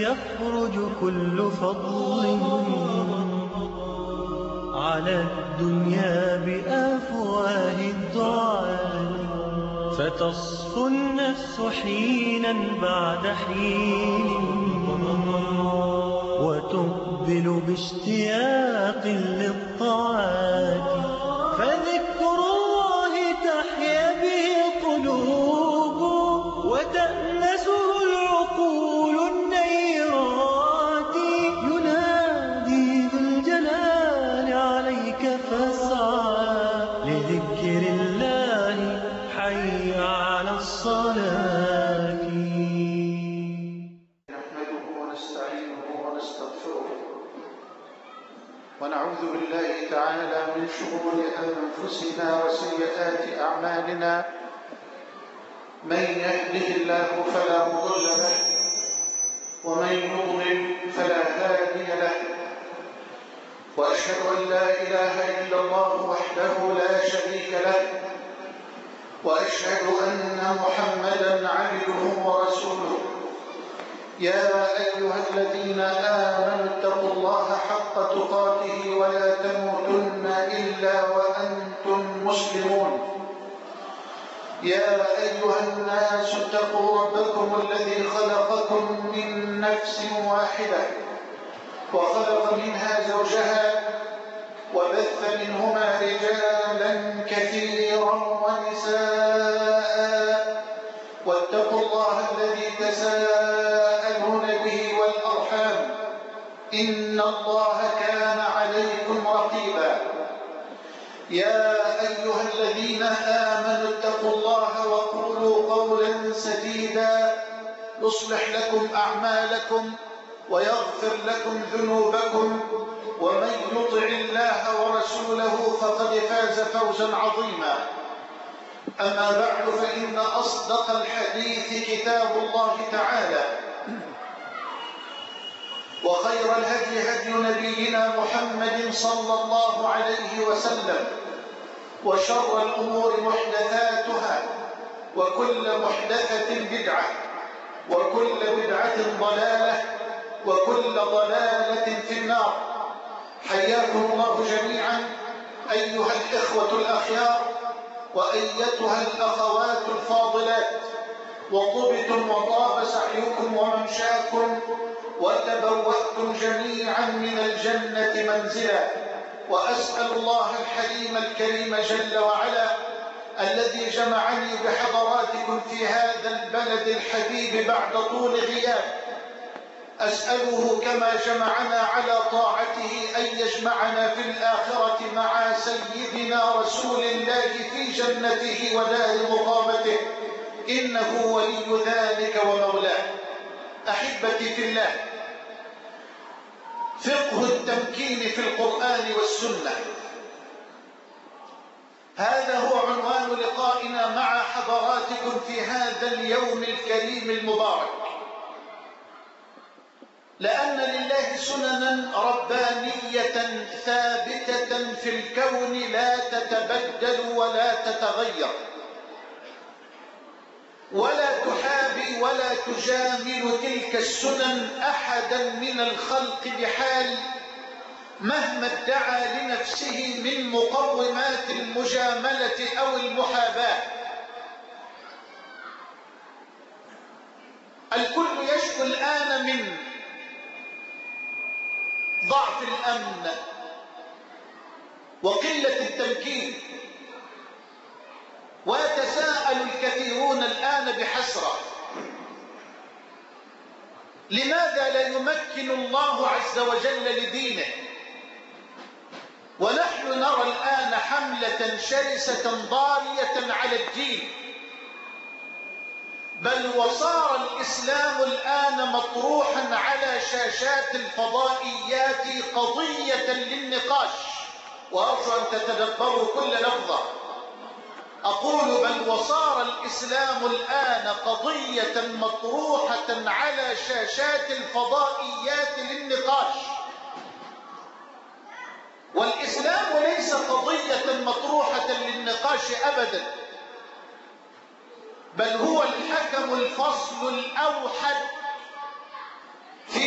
يخرج كل فضل على الدنيا بأفواه الدعاة، فتصفو النفس حينا بعد حين وتقبل باشتياق للطاعات، فذكر الله تحيا به قلوب وتأنسه العقول النيرات. ينادي ذو الجلال عليك فاسعى لذكر الله، حي على الصلاة. نحمده ونستعينه ونستغفره ونعوذ بالله تعالى من شرور أنفسنا وسيئات أعمالنا. من يهده الله فلا مضل له ومن يضلل فلا هادي له، وأشهد أن لا إله إلا الله وحده لا شريك له، وأشهد أن محمدًا عبده ورسوله. يا أيها الذين آمنوا اتقوا الله حق تقاته ولا تموتن إلا وأنتم مسلمون. يا أيها الناس اتقوا ربكم الذي خلقكم من نفس واحدة وخلق منها زوجها وبث منهما رجالا كثيرا ونساء، واتقوا الله الذي تساءلون به والأرحام، إن الله كان عليكم رقيبا. يا أيها الذين آمنوا اتقوا الله وقولوا قولا سديدا يصلح لكم أعمالكم ويغفر لكم ذنوبكم، ومن يطع الله ورسوله فقد فاز فوزا عظيما. أما بعد، فإن أصدق الحديث كتاب الله تعالى، وخير الهدي هدي نبينا محمد صلى الله عليه وسلم، وشر الأمور محدثاتها، وكل محدثة بدعة، وكل بدعة ضلالة، وكل ضلالة في النار. حياكم الله جميعا أيها الإخوة الأخيار وأيتها الأخوات الفاضلات، وطبتم وطاب سعيكم وممشاكم وتبوأتم جميعا من الجنة منزلا. وأسأل الله الحليم الكريم جل وعلا الذي جمعني بحضراتكم في هذا البلد الحبيب بعد طول غياب، أسأله كما جمعنا على طاعته أن يجمعنا في الآخرة مع سيدنا رسول الله في جنته ودار مقامته، إنه ولي ذلك ومولاه. أحبتي في الله، فقه التمكين في القرآن والسنة، هذا هو عنوان لقائنا مع حضراتكم في هذا اليوم الكريم المبارك. لأن لله سننا ربانية ثابتة في الكون لا تتبدل ولا تتغير، ولا تحابي ولا تجامل تلك السنن أحدا من الخلق بحال، مهما ادعى لنفسه من مقومات المجاملة أو المحاباة. الكل يشكو الآن من ضعف الأمن وقلة التمكين، ويتساءل الكثيرون الآن بحسرة: لماذا لا يمكن الله عز وجل لدينه؟ ونحن نرى الآن حملة شرسة ضارية على الدين، بل وصار الإسلام الآن مطروحا على شاشات الفضائيات قضية للنقاش. وأرجو أن تتدبروا كل لفظة أقول: بل وصار الإسلام الآن قضية مطروحة على شاشات الفضائيات للنقاش. والإسلام ليس قضية مطروحة للنقاش أبدا، بل هو الحكم الفصل الأوحد في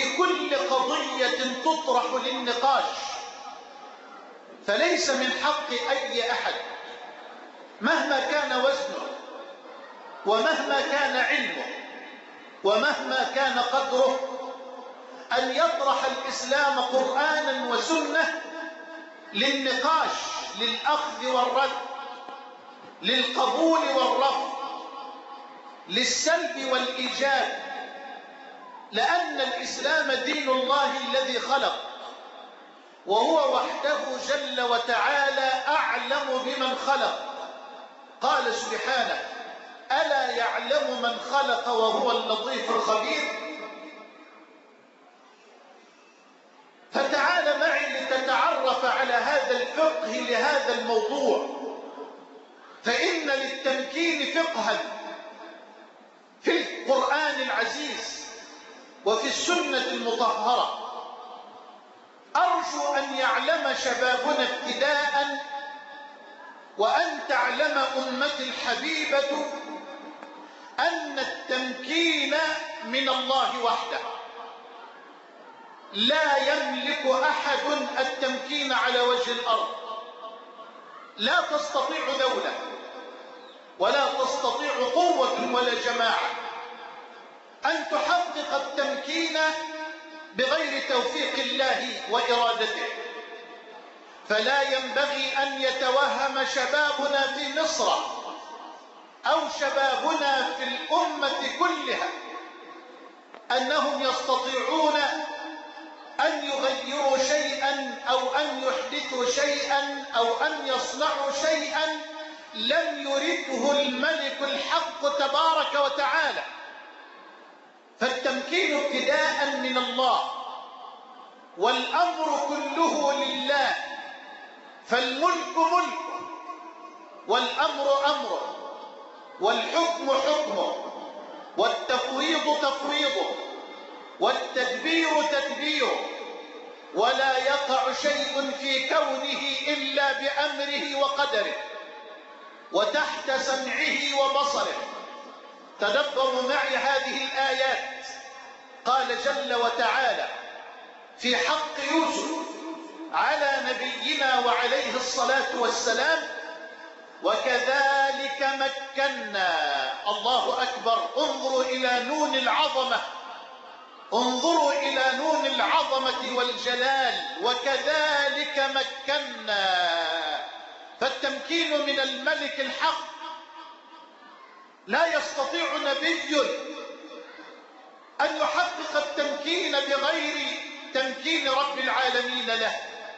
كل قضية تطرح للنقاش، فليس من حق أي أحد مهما كان وزنه ومهما كان علمه ومهما كان قدره أن يطرح الإسلام قرآنا وسنة للنقاش، للأخذ والرد، للقبول والرفض، للسلب والإيجاب، لأن الإسلام دين الله الذي خلق، وهو وحده جل وتعالى أعلم بمن خلق. قال سبحانه: ألا يعلم من خلق وهو اللطيف الخبير. فتعال معي لتتعرف على هذا الفقه لهذا الموضوع، فإن للتمكين فقها في القرآن العزيز وفي السنة المطهرة. أرجو أن يعلم شبابنا ابتداء وأن تعلم أمتي الحبيبة أن التمكين من الله وحده، لا يملك أحد التمكين على وجه الأرض. لا تستطيع دولة ولا تستطيع قوة ولا جماعة أن تحقق التمكين بغير توفيق الله وإرادته. فلا ينبغي أن يتوهم شبابنا في مصر أو شبابنا في الأمة كلها أنهم يستطيعون أن يغيروا شيئا أو أن يحدثوا شيئا أو أن يصنعوا شيئا لم يرده الملك الحق تبارك وتعالى. فالتمكين ابتداء من الله، والأمر كله لله، فالملك ملك، والأمر أمره، والحكم حكمه، والتفويض تفويضه، والتدبير تدبيره، ولا يقع شيء في كونه إلا بأمره وقدره وتحت سمعه وبصره. تدبروا معي هذه الآيات. قال جل وتعالى في حق يوسف على نبينا وعليه الصلاة والسلام: وكذلك مكنا. الله أكبر. انظروا إلى نون العظمة، انظروا إلى نون العظمة والجلال. وكذلك مكنا. فالتمكين من الملك الحق. لا يستطيع نبي أن يحقق التمكين بغير تمكين رب العالمين له.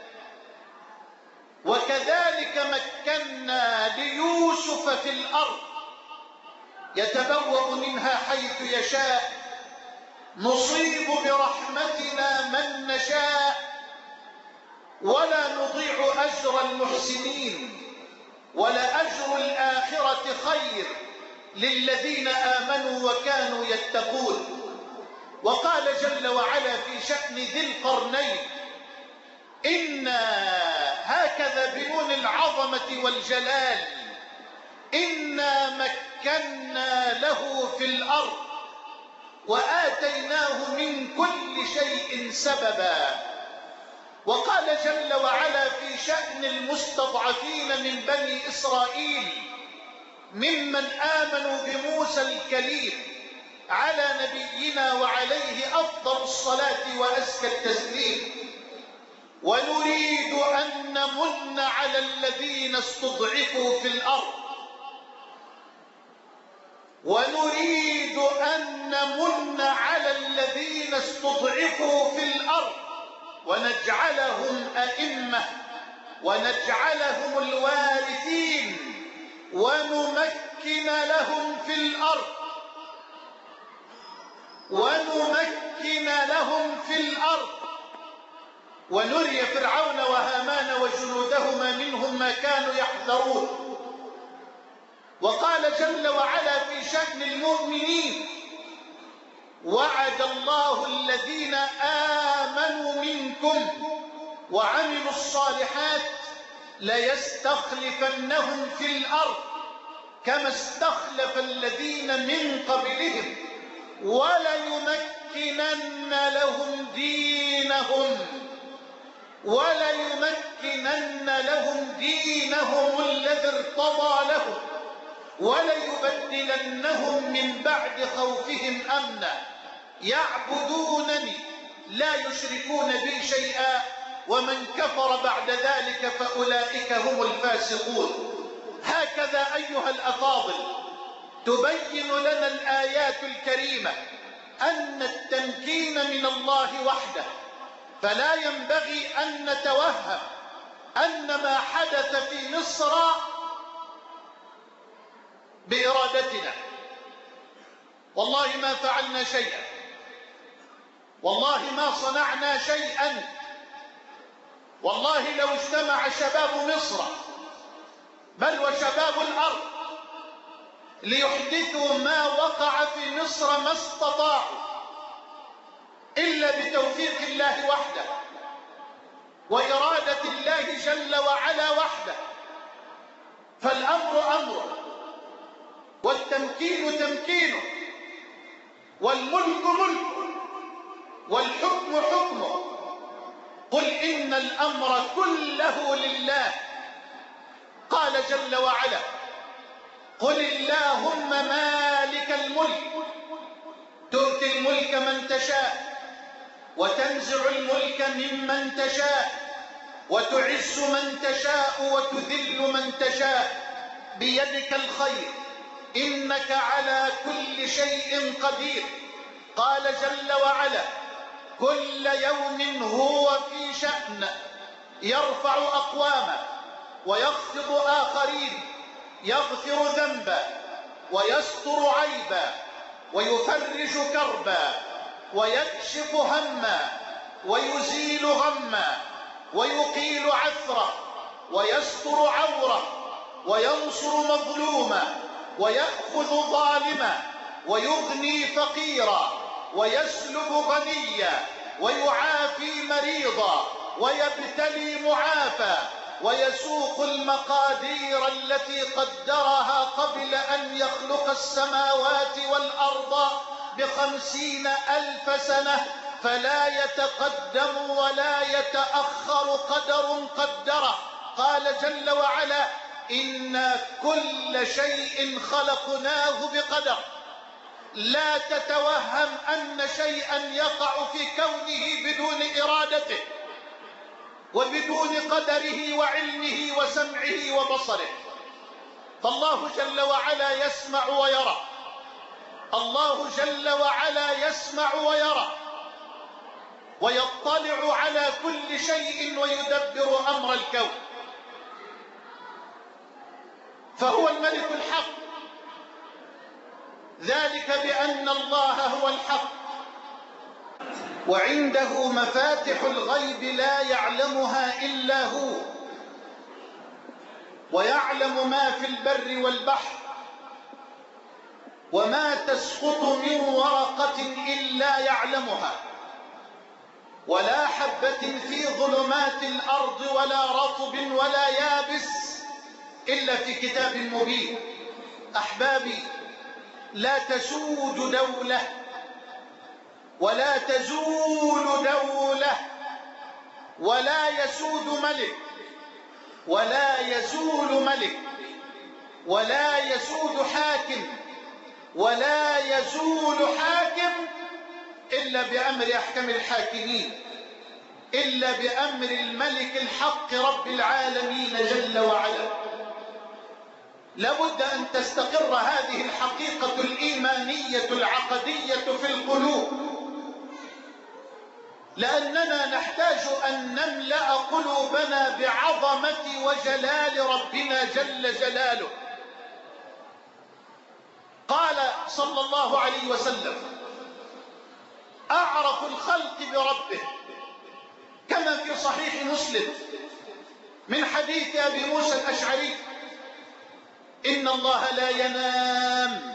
وكذلك مكنا ليوسف في الأرض يتبوأ منها حيث يشاء، نصيب برحمتنا من نشاء، ولا نضيع أجر المحسنين، ولأجر الآخرة خير للذين آمنوا وكانوا يتقون. وقال جل وعلا في شأن ذي القرنين: إنا هكذا بنون العظمة والجلال إنا مكنا له في الأرض وآتيناه من كل شيء سببا. وقال جل وعلا في شأن المستضعفين من بني إسرائيل ممن آمنوا بموسى الكليم على نبينا وعليه أفضل الصلاة وأزكى التسليم: ونريد أن نمن على الذين استضعفوا في الأرض، ونريد أن نمن على الذين استضعفوا في الأرض ونجعلهم أئمة ونجعلهم الوارثين ونمكن لهم في الأرض، ونمكن لهم في الأرض، ونري فرعون وهامان وجنودهما منهم ما كانوا يحذرون. وقال جل وعلا في شأن المؤمنين: وعد الله الذين آمنوا منكم وعملوا الصالحات ليستخلفنهم في الأرض كما استخلف الذين من قبلهم وليمكنن لهم دينهم الذي ارتضى لهم وليبدلنهم من بعد خوفهم أمنا يعبدونني لا يشركون بي شيئا ومن كفر بعد ذلك فأولئك هم الفاسقون. هكذا أيها الأفاضل تبين لنا الآيات الكريمة أن التمكين من الله وحده، فلا ينبغي أن نتوهم أن ما حدث في مصر بإرادتنا. والله ما فعلنا شيئا، والله ما صنعنا شيئا، والله لو اجتمع شباب مصر بل وشباب الأرض ليحدثوا ما وقع في مصر ما استطاعوا إلا بتوفيق الله وحده وإرادة الله جل وعلا وحده. فالأمر أمره، والتمكين تمكينه، والملك ملكه، والحكم حكمه. قل إن الأمر كله لله. قال جل وعلا: قل اللهم مالك الملك تؤتي الملك من تشاء وتنزع الملك ممن تشاء وتعز من تشاء وتذل من تشاء بيدك الخير إنك على كل شيء قدير. قال جل وعلا: كل يوم هو في شأن يرفع أقواما ويخفض آخرين، يغفر ذنبا ويستر عيبا ويفرج كربا ويكشف هما ويزيل غما ويقيل عثرا ويستر عورا وينصر مظلوما ويأخذ ظالما ويغني فقيرا ويسلب غنيا ويعافي مريضا ويبتلي معافى ويسوق المقادير التي قدرها قبل أن يخلق السماوات والأرض ب50,000 سنة، فلا يتقدم ولا يتأخر قدر قدره. قال جل وعلا: إنا كل شيء خلقناه بقدر. لا تتوهم أن شيئا يقع في كونه بدون إرادته وبدون قدره وعلمه وسمعه وبصره. فالله جل وعلا يسمع ويرى، الله جل وعلا يسمع ويرى ويطلع على كل شيء ويدبر أمر الكون. فهو الملك الحق، ذلك بأن الله هو الحق، وعنده مفاتح الغيب لا يعلمها إلا هو، ويعلم ما في البر والبحر، وما تسقط من ورقة إلا يعلمها، ولا حبة في ظلمات الأرض ولا رطب ولا يابس إلا في كتاب مبين. أحبابي، لا تسود دولة ولا تزول دولة ولا يسود ملك ولا يزول ملك ولا يسود حاكم ولا يزول حاكم إلا بأمر أحكم الحاكمين، إلا بأمر الملك الحق رب العالمين جل وعلا. لابد أن تستقر هذه الحقيقة الإيمانية العقدية في القلوب، لأننا نحتاج أن نملأ قلوبنا بعظمة وجلال ربنا جل جلاله. قال صلى الله عليه وسلم: أعرف الخلق بربه، كما في صحيح مسلم من حديث أبي موسى الأشعري: إن الله لا ينام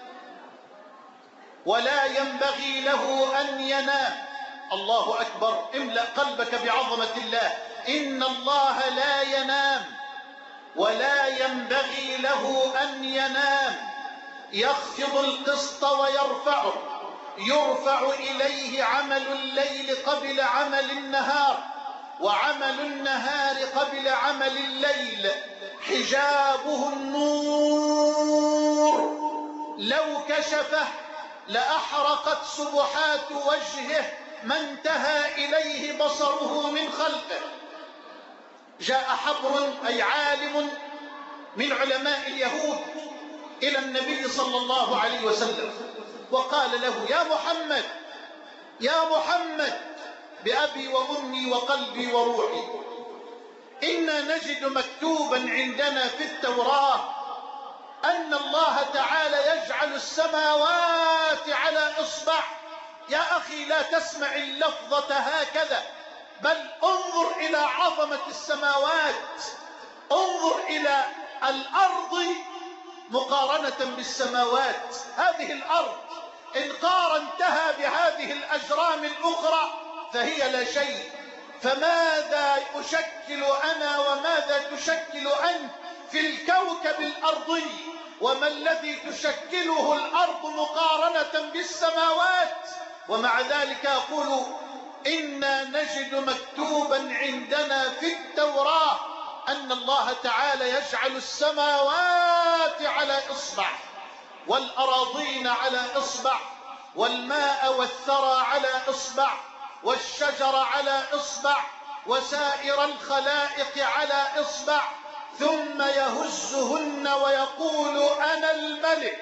ولا ينبغي له أن ينام. الله أكبر، املأ قلبك بعظمة الله. إن الله لا ينام ولا ينبغي له أن ينام، يخفض القسط ويرفعه يرفع إليه عمل الليل قبل عمل النهار، وعمل النهار قبل عمل الليل، حجابه النور، لو كشفه لأحرقت سبحات وجهه ما انتهى إليه بصره من خلقه. جاء حبر أي عالم من علماء اليهود إلى النبي صلى الله عليه وسلم وقال له: يا محمد، يا محمد، بأبي وأمي وقلبي وروحي، إنا نجد مكتوبا عندنا في التوراة أن الله تعالى يجعل السماوات على إصبع. يا أخي لا تسمع اللفظة هكذا، بل انظر إلى عظمة السماوات، انظر إلى الأرض مقارنة بالسماوات. هذه الأرض إن قارنتها بهذه الأجرام الأخرى فهي لا شيء، فماذا أشكل أنا وماذا تشكل أنت في الكوكب الأرضي، وما الذي تشكله الأرض مقارنة بالسماوات؟ ومع ذلك أقول: إنا نجد مكتوبا عندنا في التوراة أن الله تعالى يجعل السماوات على إصبع، والأراضين على إصبع، والماء والثرى على إصبع، والشجر على إصبع، وسائر الخلائق على إصبع، ثم يهزهن ويقول: أنا الملك.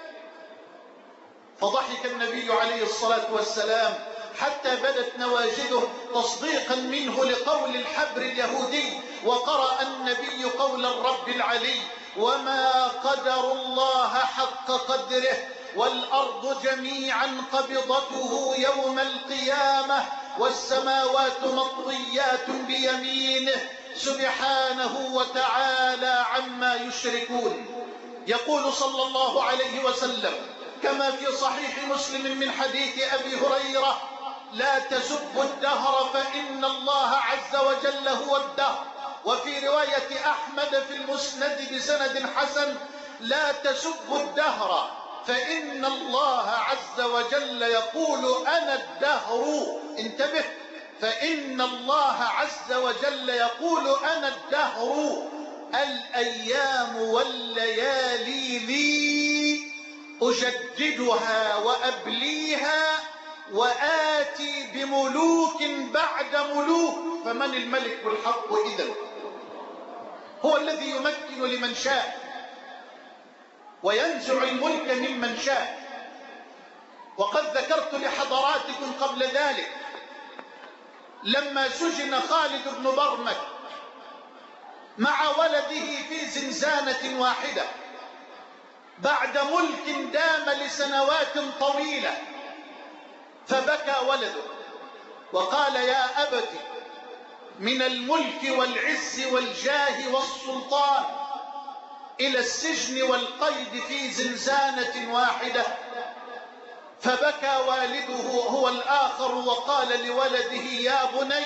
فضحك النبي عليه الصلاة والسلام حتى بدت نواجذه تصديقا منه لقول الحبر اليهودي، وقرأ النبي قول الرب العلي: وما قدر الله حق قدره، والأرض جميعا قبضته يوم القيامة، والسماوات مطويات بيمينه سبحانه وتعالى عما يشركون. يقول صلى الله عليه وسلم كما في صحيح مسلم من حديث أبي هريرة: لا تسبوا الدهر فإن الله عز وجل هو الدهر. وفي رواية أحمد في المسند بسند حسن: لا تسبوا الدهر فإن الله عز وجل يقول: أنا الدهر. انتبه، فإن الله عز وجل يقول: أنا الدهر، الأيام والليالي لي، أجددها وأبليها، وآتي بملوك بعد ملوك. فمن الملك الحق إذن؟ هو الذي يمكن لمن شاء وينزع الملك ممن شاء. وقد ذكرت لحضراتكم قبل ذلك لما سجن خالد بن برمك مع ولده في زنزانة واحدة بعد ملك دام لسنوات طويلة، فبكى ولده وقال: يا أبت، من الملك والعز والجاه والسلطان إلى السجن والقيد في زنزانة واحدة. فبكى والده هو الآخر وقال لولده: يا بني،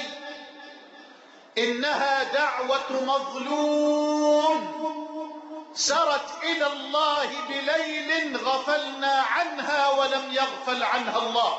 إنها دعوة مظلوم سرت إلى الله بليل غفلنا عنها ولم يغفل عنها الله.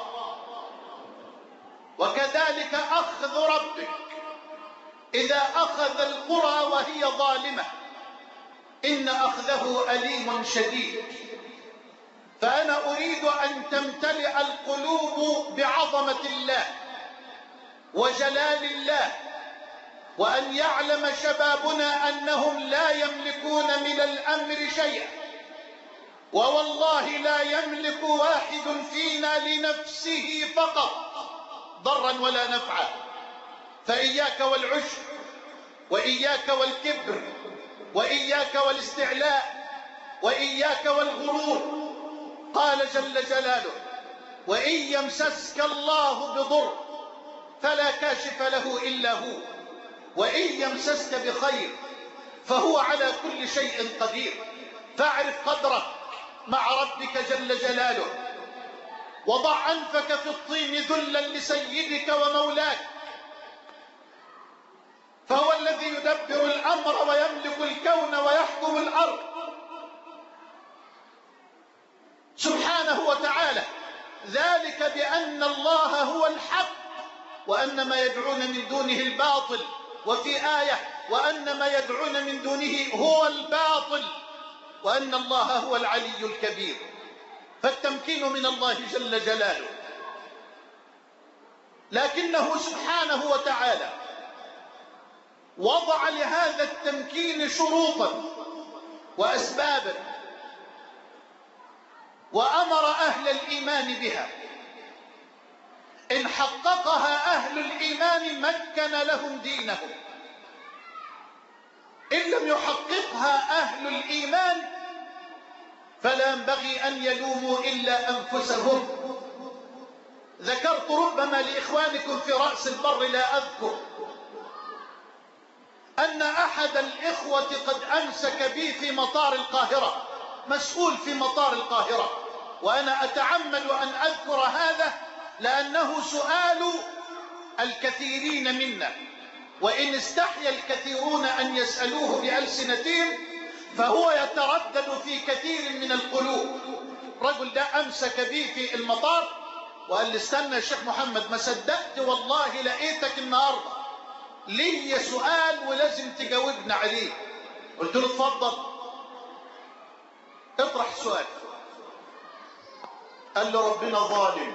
وكذلك أخذ ربك إذا أخذ القرى وهي ظالمة، إن أخذه أليم شديد. فأنا أريد أن تمتلئ القلوب بعظمة الله وجلال الله، وأن يعلم شبابنا أنهم لا يملكون من الأمر شيئا، ووالله لا يملك واحد فينا لنفسه فقط ضرا ولا نفعا. فإياك والعجب، وإياك والكبر، وإياك والاستعلاء، وإياك والغرور. قال جل جلاله: وإن يمسسك الله بضر فلا كاشف له إلا هو، وإن يمسسك بخير فهو على كل شيء قدير. فاعرف قدرك مع ربك جل جلاله، وضع أنفك في الطين ذلا لسيدك ومولاك، فهو الذي يدبر الأمر ويملك الكون ويحكم الأرض سبحانه وتعالى. ذلك بأن الله هو الحق وأن ما يدعون من دونه الباطل، وفي آية وأن ما يدعون من دونه هو الباطل وأن الله هو العلي الكبير. فالتمكين من الله جل جلاله، لكنه سبحانه وتعالى وضع لهذا التمكين شروطا وأسبابا، وأمر أهل الإيمان بها. إن حققها أهل الإيمان مكن لهم دينهم، إن لم يحققها أهل الإيمان فلا ينبغي أن يلوموا إلا أنفسهم. ذكرت ربما لإخوانكم في رأس البر لا أذكر أن أحد الإخوة قد أمسك بي في مطار القاهرة، مسؤول في مطار القاهرة، وأنا أتعمد أن أذكر هذا لأنه سؤال الكثيرين منا، وإن استحيا الكثيرون أن يسألوه بألسنتهم فهو يتردد في كثير من القلوب. رجل ده أمسك بي في المطار وقال لي استنى يا شيخ محمد، ما صدقت والله لقيتك النهارده، لي سؤال ولازم تجاوبنا عليه. قلت له اتفضل اطرح السؤال. قال له ربنا ظالم.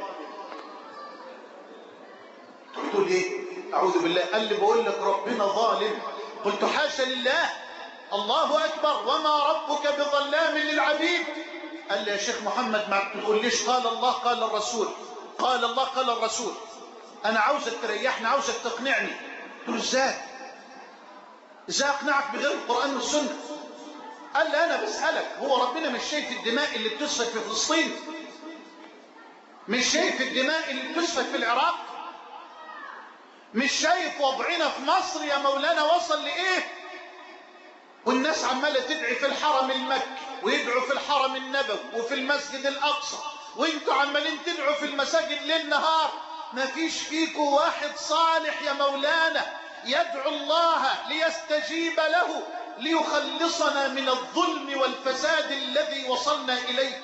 قلت له ليه؟ أعوذ بالله. قال لي بقول لك ربنا ظالم. قلت حاشا لله، الله أكبر، وما ربك بظلام للعبيد. قال لي يا شيخ محمد ما تقوليش قال الله قال الرسول، قال الله قال الرسول، أنا عاوزك تريحني، عاوزك تقنعني. قلت له ازاي أقنعك بغير القرآن والسنة؟ قال لي أنا بسألك، هو ربنا مش شايف الدماء اللي بتسفك في فلسطين؟ مش شايف الدماء اللي بتسفك في العراق؟ مش شايف وضعنا في مصر يا مولانا وصل لإيه؟ والناس عمالة تدعي في الحرم المكي ويدعوا في الحرم النبوي وفي المسجد الأقصى، وانتوا عمالين تدعوا في المساجد ليل نهار. ما فيش فيكوا واحد صالح يا مولانا يدعو الله ليستجيب له ليخلصنا من الظلم والفساد الذي وصلنا إليه.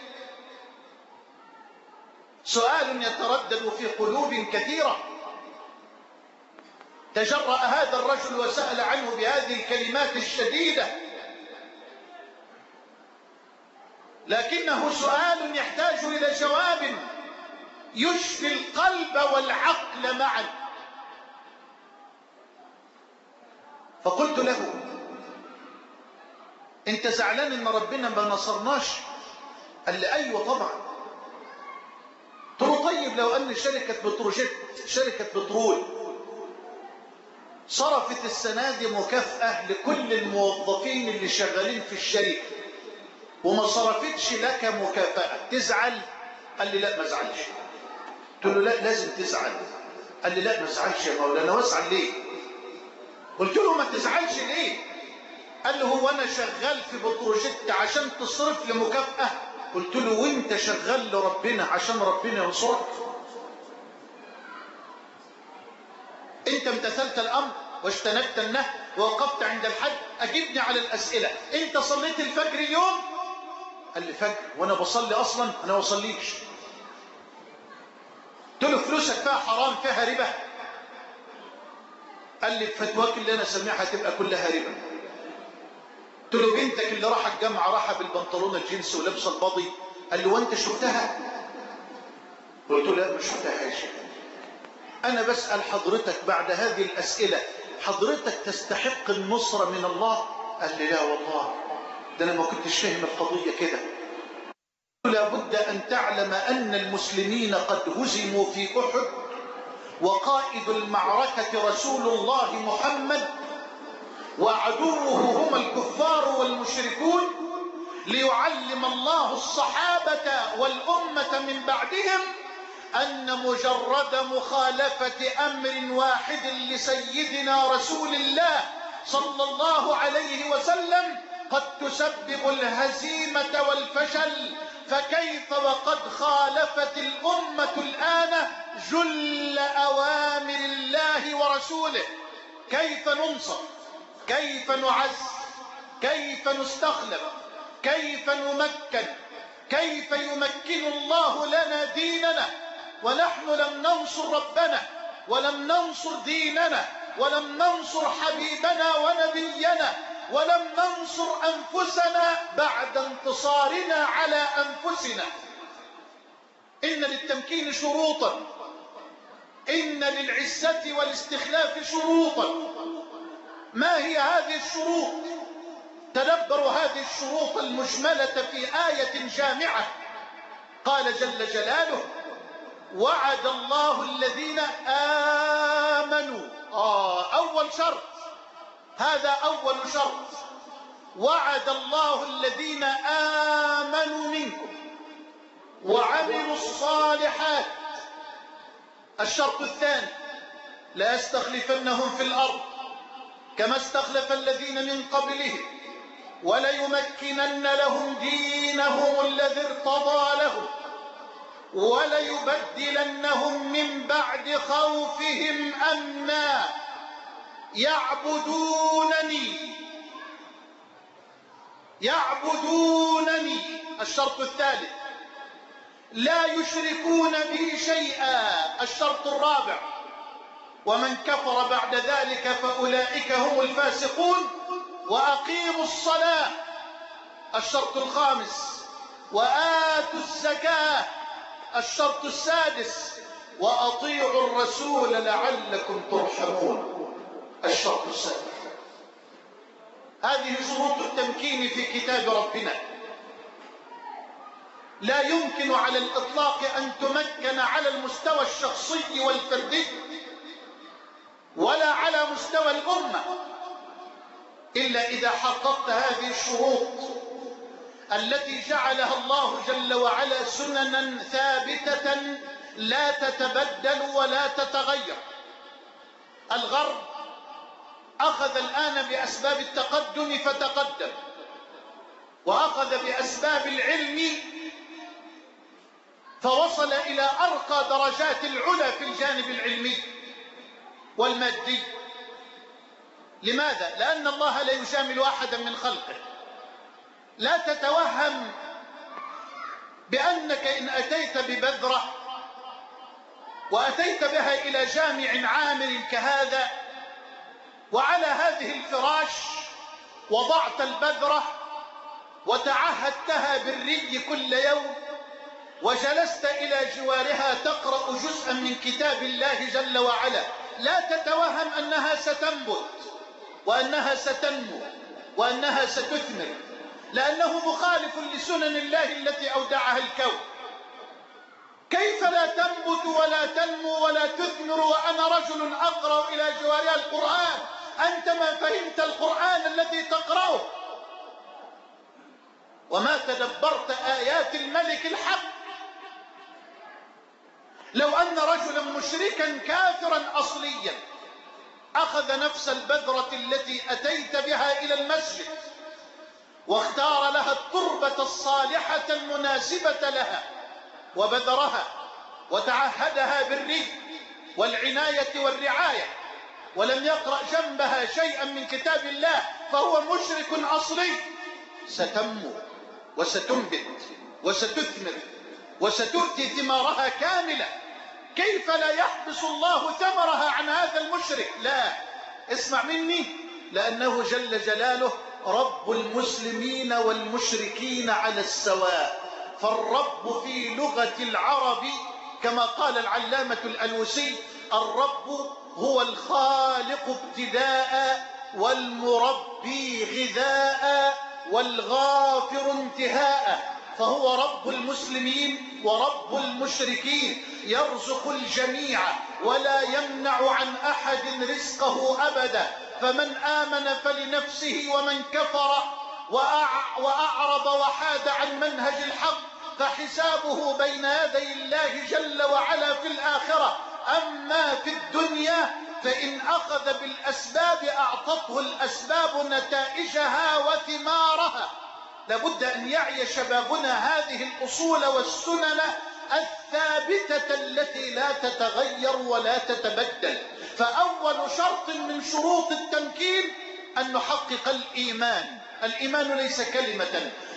سؤال يتردد في قلوب كثيرة. تجرأ هذا الرجل وسأل عنه بهذه الكلمات الشديدة، لكنه سؤال يحتاج إلى جواب يشفي القلب والعقل معا. فقلت له انت زعلان ان ربنا ما نصرناش؟ قال لي ايوه طبعا. قلت له طيب لو ان شركة بتروجيت، شركة بترول، صرفت السنة دي مكافأة لكل الموظفين اللي شغالين في الشركة وما صرفتش لك مكافأة، تزعل؟ قال لي لا ما ازعلش. قلت له لا لازم تزعل. قال لي لا ما ازعلش يا مولانا. واسعل ليه؟ قلت له ما تزعلش ليه؟ قال له هو انا شغال في بتروجيت عشان تصرف لي مكافأة؟ قلت له وانت شغال لربنا عشان ربنا ينصرك؟ انت امتثلت الامر واجتنبت النهي ووقفت عند الحد. اجبني على الاسئله. انت صليت الفجر اليوم؟ قال لي فجر وانا بصلي اصلا؟ انا ما بصليش. قلت له فلوسك فيها حرام فيها ربا؟ قال لي فتواك اللي انا سامعها تبقى كلها ربا. قلت له بنتك اللي راحت الجامعه راحه بالبنطلون الجينز ولابسه الباضي؟ قال لي وانت شفتها؟ قلت له لا ما شفتهاش. أنا بسأل حضرتك بعد هذه الأسئلة، حضرتك تستحق النصرة من الله؟ قال لي لا والله، ده أنا ما كنتش فاهم القضية كده. لا بد أن تعلم أن المسلمين قد هزموا في أحد، وقائد المعركة رسول الله محمد، وعدوه هم الكفار والمشركون، ليعلم الله الصحابة والأمة من بعدهم أن مجرد مخالفة أمر واحد لسيدنا رسول الله صلى الله عليه وسلم قد تسبب الهزيمة والفشل. فكيف وقد خالفت الأمة الآن جل أوامر الله ورسوله؟ كيف ننصر؟ كيف نعز؟ كيف نستخلف؟ كيف نمكن؟ كيف يمكن الله لنا ديننا ونحن لم ننصر ربنا ولم ننصر ديننا ولم ننصر حبيبنا ونبينا ولم ننصر أنفسنا بعد انتصارنا على أنفسنا. إن للتمكين شروطا، إن للعزة والاستخلاف شروطا. ما هي هذه الشروط؟ تدبروا هذه الشروط المجملة في آية جامعة. قال جل جلاله: وعد الله الذين آمنوا. أول شرط، هذا أول شرط. وعد الله الذين آمنوا منكم وعملوا الصالحات. الشرط الثاني: لا يستخلفنهم في الأرض كما استخلف الذين من قبلهم وليمكنن لهم دينهم الذي ارتضى لهم وليبدلنهم من بعد خوفهم أمنا يعبدونني. الشرط الثالث: لا يشركون بي شيئا. الشرط الرابع: ومن كفر بعد ذلك فأولئك هم الفاسقون. وأقيموا الصلاة. الشرط الخامس: وآتوا الزكاة. الشرط السادس: وأطيعوا الرسول لعلكم ترحمون. الشرط السابع. هذه شروط التمكين في كتاب ربنا. لا يمكن على الإطلاق أن تمكن على المستوى الشخصي والفردي ولا على مستوى الأمة إلا إذا حققت هذه الشروط التي جعلها الله جل وعلا سننا ثابتة لا تتبدل ولا تتغير. الغرب أخذ الآن بأسباب التقدم فتقدم، وأخذ بأسباب العلم فوصل إلى أرقى درجات العلا في الجانب العلمي والمادي. لماذا؟ لأن الله لا يجامل أحدا من خلقه. لا تتوهم بأنك إن أتيت ببذرة وأتيت بها إلى جامع عامر كهذا وعلى هذه الفراش وضعت البذرة وتعهدتها بالري كل يوم وجلست إلى جوارها تقرأ جزءا من كتاب الله جل وعلا، لا تتوهم أنها ستنبت وأنها ستنمو وأنها ستثمر، لأنه مخالف لسنن الله التي أودعها الكون. كيف لا تنبت ولا تنمو ولا تثمر وأنا رجل أقرأ إلى جوارها القرآن؟ أنت ما فهمت القرآن الذي تقرأه وما تدبرت آيات الملك الحق. لو أن رجلا مشركا كافرا أصليا أخذ نفس البذرة التي أتيت بها إلى المسجد واختار لها التربة الصالحة المناسبة لها وبذرها وتعهدها بالري والعناية والرعاية ولم يقرأ جنبها شيئا من كتاب الله فهو مشرك أصلي، ستنمو وستنبت وستثمر وستؤتي ثمارها كاملة. كيف لا يحبس الله ثمرها عن هذا المشرك؟ لا، اسمع مني، لأنه جل جلاله رب المسلمين والمشركين على السواء. فالرب في لغة العرب كما قال العلامة الألوسي: الرب هو الخالق ابتداء والمربي غذاء والغافر انتهاء. فهو رب المسلمين ورب المشركين، يرزق الجميع ولا يمنع عن أحد رزقه أبدا. فمن آمن فلنفسه ومن كفر وأعرض وحاد عن منهج الحق فحسابه بين يدي الله جل وعلا في الآخرة. أما في الدنيا فإن أخذ بالأسباب أعطته الأسباب نتائجها وثمارها. لابد أن يعي شبابنا هذه الأصول والسنن الثابتة التي لا تتغير ولا تتبدل. فأول شرط من شروط التمكين أن نحقق الإيمان. الإيمان ليس كلمة،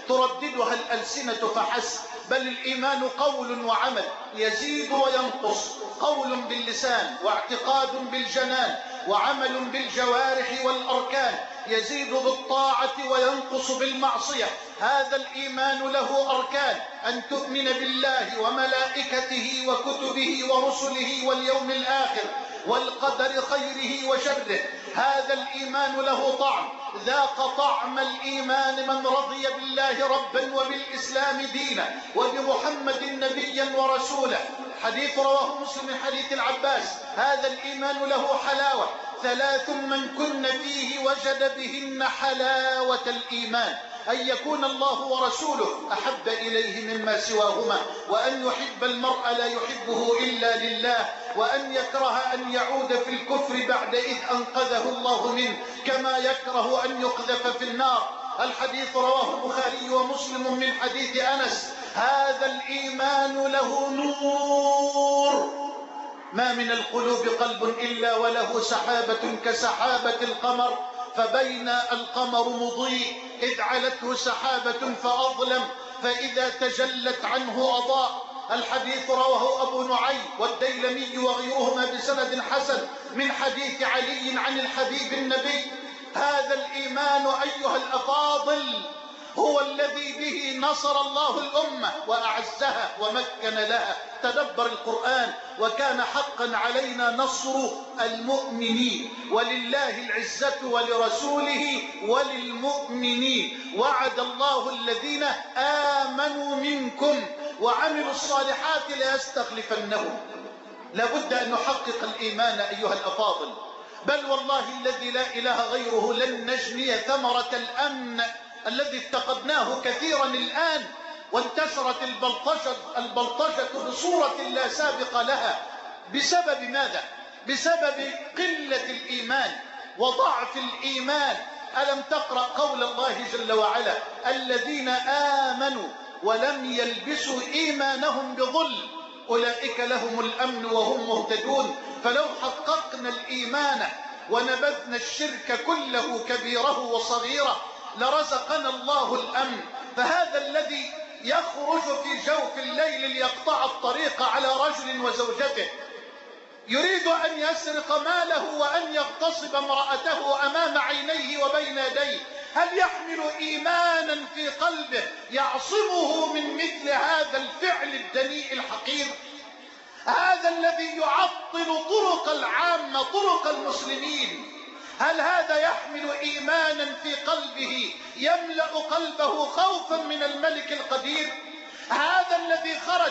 ترددها الألسنة فحسب، بل الإيمان قول وعمل، يزيد وينقص، قول باللسان واعتقاد بالجنان وعمل بالجوارح والأركان، يزيد بالطاعة وينقص بالمعصية. هذا الإيمان له أركان: أن تؤمن بالله وملائكته وكتبه ورسله واليوم الآخر والقدر خيره وشره. هذا الإيمان له طعم، ذاق طعم الإيمان من رضي بالله ربا وبالإسلام دينا وبمحمد نبيا ورسولا. حديث رواه مسلم من حديث العباس: هذا الإيمان له حلاوة، 3 من كن فيه وجد بهن حلاوة الإيمان: أن يكون الله ورسوله أحب إليه مما سواهما، وأن يحب المرء لا يحبه إلا لله، وأن يكره أن يعود في الكفر بعد إذ أنقذه الله منه، كما يكره أن يقذف في النار. الحديث رواه البخاري ومسلم من حديث أنس: هذا الإيمان له نور، ما من القلوب قلب إلا وله سحابة كسحابة القمر، فبين القمر مضيء إذ علته سحابة فأظلم، فإذا تجلت عنه أضاء. الحديث رواه أبو نعيم والديلمي وغيرهما بسند حسن من حديث علي عن الحبيب النبي. هذا الإيمان أيها الأفاضل هو الذي به نصر الله الأمة وأعزها ومكن لها. تدبر القرآن: وكان حقا علينا نصر المؤمنين، ولله العزة ولرسوله وللمؤمنين، وعد الله الذين آمنوا منكم وعملوا الصالحات ليستخلفنهم. لابد أن نحقق الإيمان أيها الأفاضل، بل والله الذي لا إله غيره لن نجني ثمرة الأمن الذي افتقدناه كثيرا الآن، وانتشرت البلطجة بصورة لا سابق لها. بسبب ماذا؟ بسبب قلة الإيمان وضعف الإيمان. ألم تقرأ قول الله جل وعلا: الذين آمنوا ولم يلبسوا إيمانهم بظلم أولئك لهم الأمن وهم مهتدون. فلو حققنا الإيمان ونبذنا الشرك كله كبيره وصغيره لرزقنا الله الأمن. فهذا الذي يخرج في جوف الليل ليقطع الطريق على رجل وزوجته، يريد أن يسرق ماله وأن يغتصب امرأته أمام عينيه وبين يديه، هل يحمل إيمانا في قلبه يعصمه من مثل هذا الفعل الدنيء الحقير؟ هذا الذي يعطل طرق العامة، طرق المسلمين، هل هذا يحمل إيمانا في قلبه يملأ قلبه خوفا من الملك القدير؟ هذا الذي خرج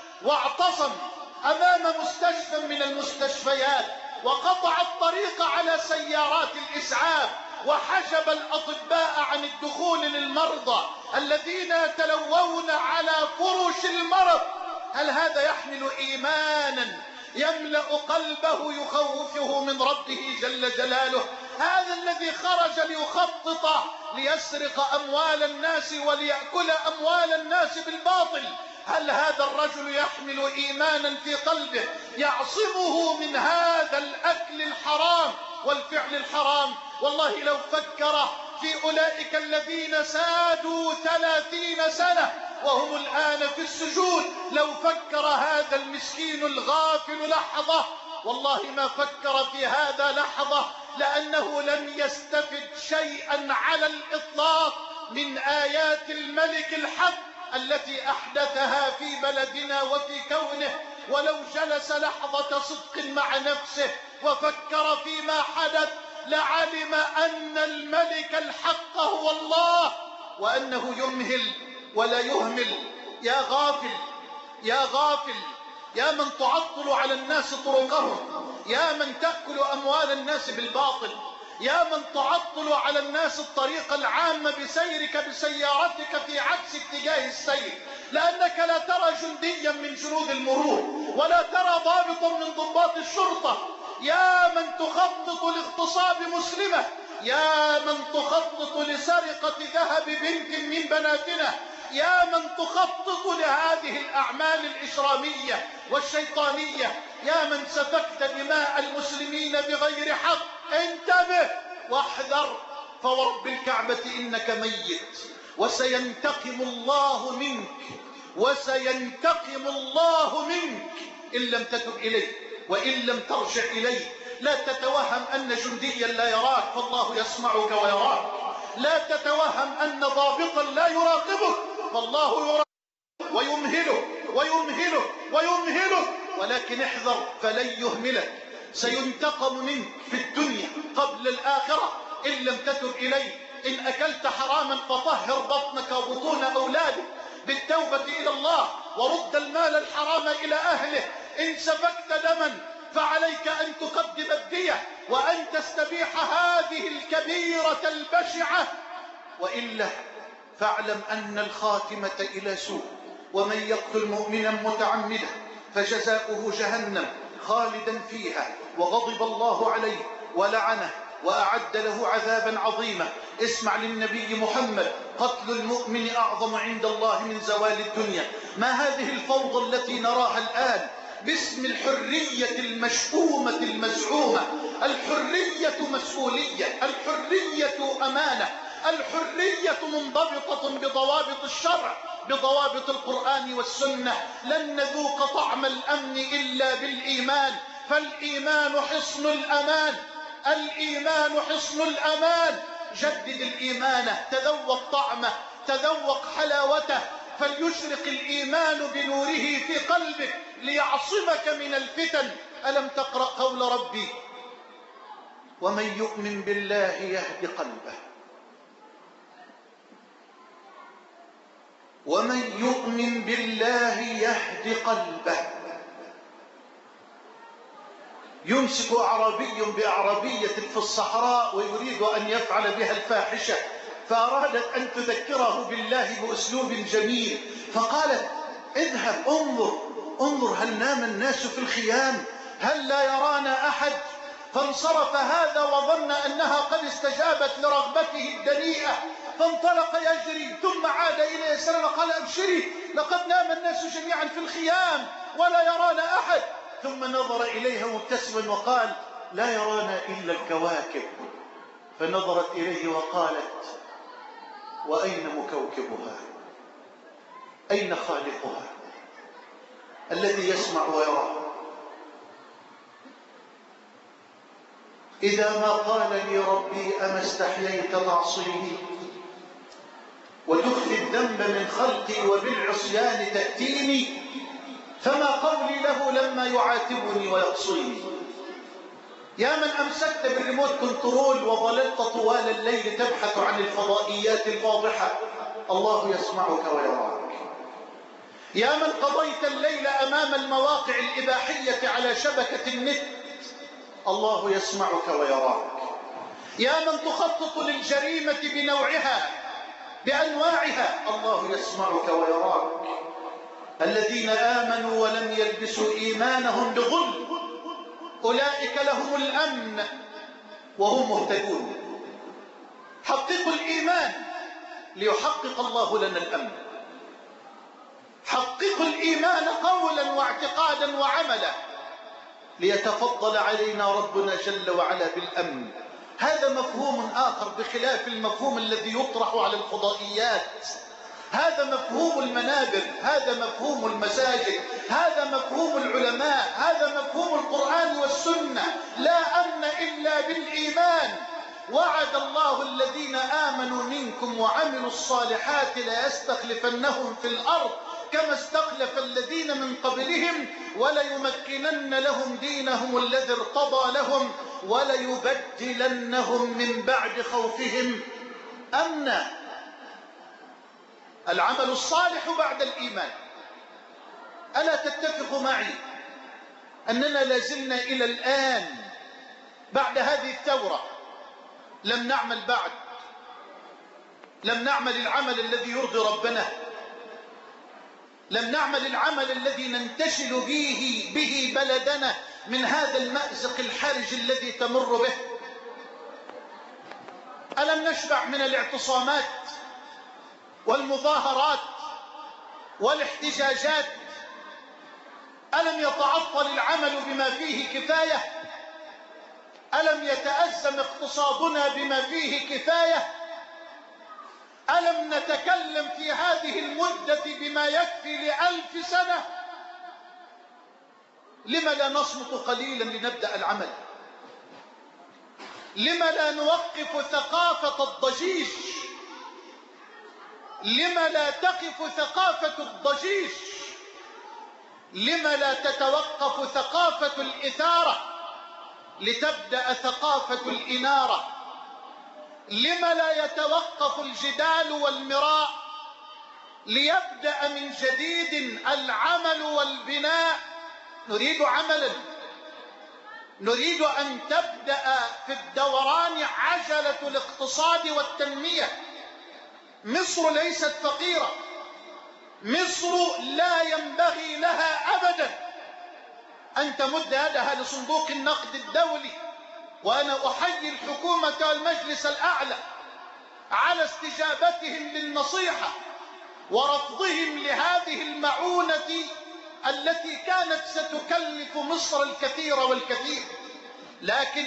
واعتصم أمام مستشفى من المستشفيات وقطع الطريق على سيارات الإسعاف وحجب الأطباء عن الدخول للمرضى الذين يتلوون على فرش المرض، هل هذا يحمل إيمانا يملأ قلبه يخوفه من ربه جل جلاله؟ هذا الذي خرج ليخطط ليسرق أموال الناس وليأكل أموال الناس بالباطل، هل هذا الرجل يحمل إيمانا في قلبه يعصمه من هذا الأكل الحرام والفعل الحرام؟ والله لو فكر في أولئك الذين سادوا 30 سنة وهم الآن في السجون، لو فكر هذا المسكين الغافل لحظة والله ما فكر في هذا لحظة، لأنه لم يستفد شيئا على الإطلاق من آيات الملك الحق التي أحدثها في بلدنا وفي كونه. ولو جلس لحظة صدق مع نفسه وفكر فيما حدث لعلم أن الملك الحق هو الله، وأنه يمهل ولا يهمل. يا غافل، يا غافل، يا من تعطل على الناس طرقهم، يا من تأكل أموال الناس بالباطل، يا من تعطل على الناس الطريق العام بسيرك بسيارتك في عكس اتجاه السير، لأنك لا ترى جنديا من جنود المرور ولا ترى ضابطا من ضباط الشرطة. يا من تخطط لاغتصاب مسلمة، يا من تخطط لسرقة ذهب بنت من بناتنا، يا من تخطط لهذه الأعمال الإجرامية والشيطانية، يا من سفكت دماء المسلمين بغير حق، انتبه واحذر، فورب الكعبة إنك ميت وسينتقم الله منك، وسينتقم الله منك إن لم تتب إليه وإن لم ترجع إليه. لا تتوهم أن جنديا لا يراك فالله يسمعك ويراك، لا تتوهم أن ضابطا لا يراقبك فالله يراقبك ويمهله ويمهله ويمهله، ولكن احذر فلن يهملك. سينتقم منك في الدنيا قبل الآخرة إن لم تتب إليه. إن أكلت حراما فطهر بطنك وبطون أولادك بالتوبة إلى الله، ورد المال الحرام إلى أهله. إن سفكت دما فعليك أن تقدم الدية وأن تستبيح هذه الكبيرة البشعة، وإلا فاعلم أن الخاتمة إلى سوء. ومن يقتل مؤمنا متعمدا فجزاؤه جهنم خالدا فيها وغضب الله عليه ولعنه وأعد له عذابا عظيما. اسمع للنبي محمد: قتل المؤمن أعظم عند الله من زوال الدنيا. ما هذه الفوضى التي نراها الآن باسم الحرية المشؤومة المزعومة؟ الحرية مسؤولية، الحرية أمانة، الحرية منضبطة بضوابط الشرع، بضوابط القرآن والسنة. لن نذوق طعم الأمن إلا بالإيمان، فالإيمان حصن الأمان، الإيمان حصن الأمان. جدد الإيمان، تذوق طعمه، تذوق حلاوته، فليشرق الإيمان بنوره في قلبك ليعصمك من الفتن. ألم تقرأ قول ربي: ومن يؤمن بالله يهد قلبه، ومن يؤمن بالله يهد قلبه. يمسك أعرابي بأعرابية في الصحراء ويريد أن يفعل بها الفاحشة، فأرادت أن تذكره بالله بأسلوب جميل، فقالت: اذهب انظر هل نام الناس في الخيام، هل لا يرانا أحد؟ فانصرف هذا وظن أنها قد استجابت لرغبته الدنيئة، فانطلق يجري، ثم عاد إليه السلام وقال: أبشري لقد نام الناس جميعا في الخيام ولا يرانا أحد. ثم نظر إليها مبتسما وقال: لا يرانا إلا الكواكب. فنظرت إليه وقالت: وأين مكوكبها؟ أين خالقها الذي يسمع ويرى؟ إذا ما قال لي ربي: أما استحييت تعصيني وتخفي الذنب من خلقي وبالعصيان تأتيني، فما قولي له لما يعاتبني ويقصيني؟ يا من أمسكت بالريموت كنترول وظللت طوال الليل تبحث عن الفضائيات الواضحة، الله يسمعك ويراك. يا من قضيت الليل أمام المواقع الإباحية على شبكة النت، الله يسمعك ويراك. يا من تخطط للجريمة بنوعها بأنواعها، الله يسمعك ويراك. الذين آمنوا ولم يلبسوا إيمانهم بظلم أولئك لهم الأمن وهم مهتدون. حققوا الإيمان ليحقق الله لنا الأمن. حققوا الإيمان قولا واعتقادا وعملا ليتفضل علينا ربنا جل وعلا بالأمن. هذا مفهوم آخر بخلاف المفهوم الذي يطرح على الفضائيات. هذا مفهوم المنابر، هذا مفهوم المساجد، هذا مفهوم العلماء، هذا مفهوم القرآن والسنة. لا أمن إلا بالإيمان. وعد الله الذين آمنوا منكم وعملوا الصالحات ليستخلفنهم في الأرض كما استخلف الذين من قبلهم وليمكنن لهم دينهم الذي ارتضى لهم وليبدلنهم من بعد خوفهم أمنا. العمل الصالح بعد الإيمان. ألا تتفق معي أننا لازلنا إلى الآن بعد هذه الثورة لم نعمل بعد، لم نعمل العمل الذي يرضي ربنا، لم نعمل العمل الذي ننتشل به بلدنا من هذا المأزق الحرج الذي تمر به. ألم نشبع من الاعتصامات والمظاهرات والاحتجاجات؟ ألم يتعطل العمل بما فيه كفاية؟ ألم يتأزم اقتصادنا بما فيه كفاية؟ ألم نتكلم في هذه المدة بما يكفي ل1000 سنة؟ لم لا نصمت قليلا لنبدأ العمل؟ لم لا نوقف ثقافة الضجيج؟ لم لا تقف ثقافة الضجيج؟ لم لا تتوقف ثقافة الإثارة لتبدأ ثقافة الإنارة؟ لم لا يتوقف الجدال والمراء ليبدأ من جديد العمل والبناء؟ نريد عملا، نريد أن تبدأ في الدوران عجلة الاقتصاد والتنمية. مصر ليست فقيرة، مصر لا ينبغي لها أبدا أن تمد يدها لصندوق النقد الدولي، وأنا أحيي الحكومة والمجلس الأعلى على استجابتهم للنصيحة ورفضهم لهذه المعونة التي كانت ستكلف مصر الكثير والكثير. لكن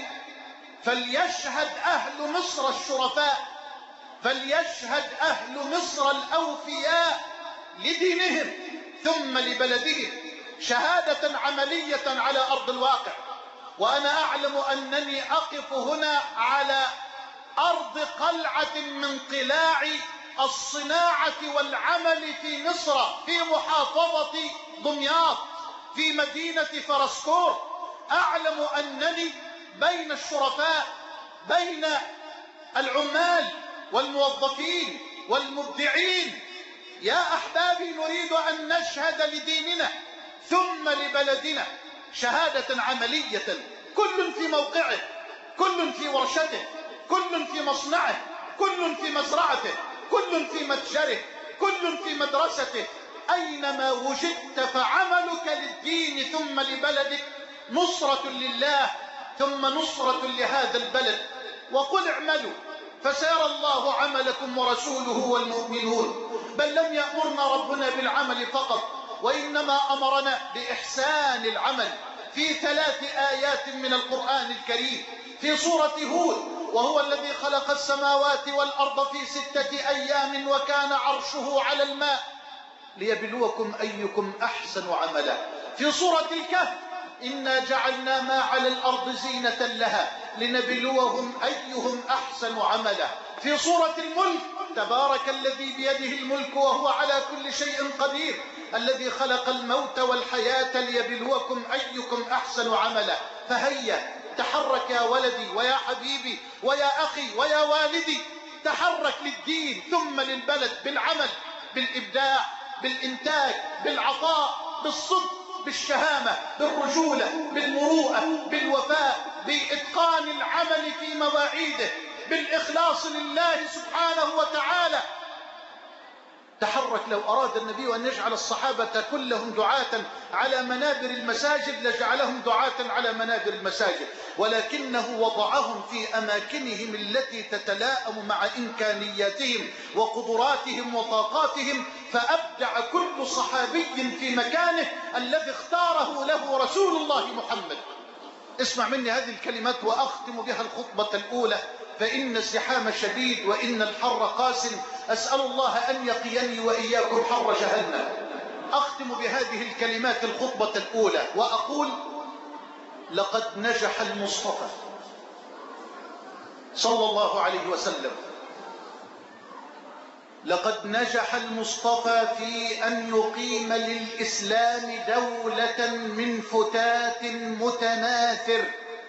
فليشهد أهل مصر الشرفاء، فليشهد أهل مصر الأوفياء لدينهم ثم لبلدهم شهادة عملية على أرض الواقع. وأنا أعلم أنني أقف هنا على أرض قلعة من قلاع الصناعة والعمل في مصر، في محافظة دمياط، في مدينة فرسكور. أعلم أنني بين الشرفاء، بين العمال والموظفين والمبدعين. يا أحبابي، نريد أن نشهد لديننا ثم لبلدنا شهادة عملية، كل في موقعه، كل في ورشته، كل في مصنعه، كل في مزرعته، كل في متجره، كل في مدرسته. أينما وجدت فعملك للدين ثم لبلدك نصرة لله ثم نصرة لهذا البلد. وقل اعملوا فسيرى الله عملكم ورسوله والمؤمنون. بل لم يأمرنا ربنا بالعمل فقط، وإنما أمرنا بإحسان العمل في 3 آيات من القرآن الكريم. في سورة هود: وهو الذي خلق السماوات والأرض في 6 أيام وكان عرشه على الماء ليبلوكم أيكم أحسن عملا. في سورة الكهف: إنا جعلنا ما على الأرض زينة لها لنبلوهم أيهم أحسن عملا. في سورة الملك: تبارك الذي بيده الملك وهو على كل شيء قدير الذي خلق الموت والحياة ليبلوكم أيكم أحسن عملا. فهيا تحرك يا ولدي ويا حبيبي ويا أخي ويا والدي، تحرك للدين ثم للبلد بالعمل، بالإبداع، بالإنتاج، بالعطاء، بالصدق، بالشهامة، بالرجولة، بالمروءة، بالوفاء، بإتقان العمل في مواعيده، بالإخلاص لله سبحانه وتعالى. تحرك. لو أراد النبي أن يجعل الصحابة كلهم دعاة على منابر المساجد لجعلهم دعاة على منابر المساجد، ولكنه وضعهم في أماكنهم التي تتلائم مع إمكانياتهم وقدراتهم وطاقاتهم، فأبدع كل صحابي في مكانه الذي اختاره له رسول الله محمد. اسمع مني هذه الكلمات وأختم بها الخطبة الأولى، فإن الزحام شديد وإن الحر قاس. أسأل الله أن يقيني وإياكم حر جهنم. أختم بهذه الكلمات الخطبة الأولى وأقول: لقد نجح المصطفى صلى الله عليه وسلم، لقد نجح المصطفى في أن يقيم للإسلام دولة من فتات متناثر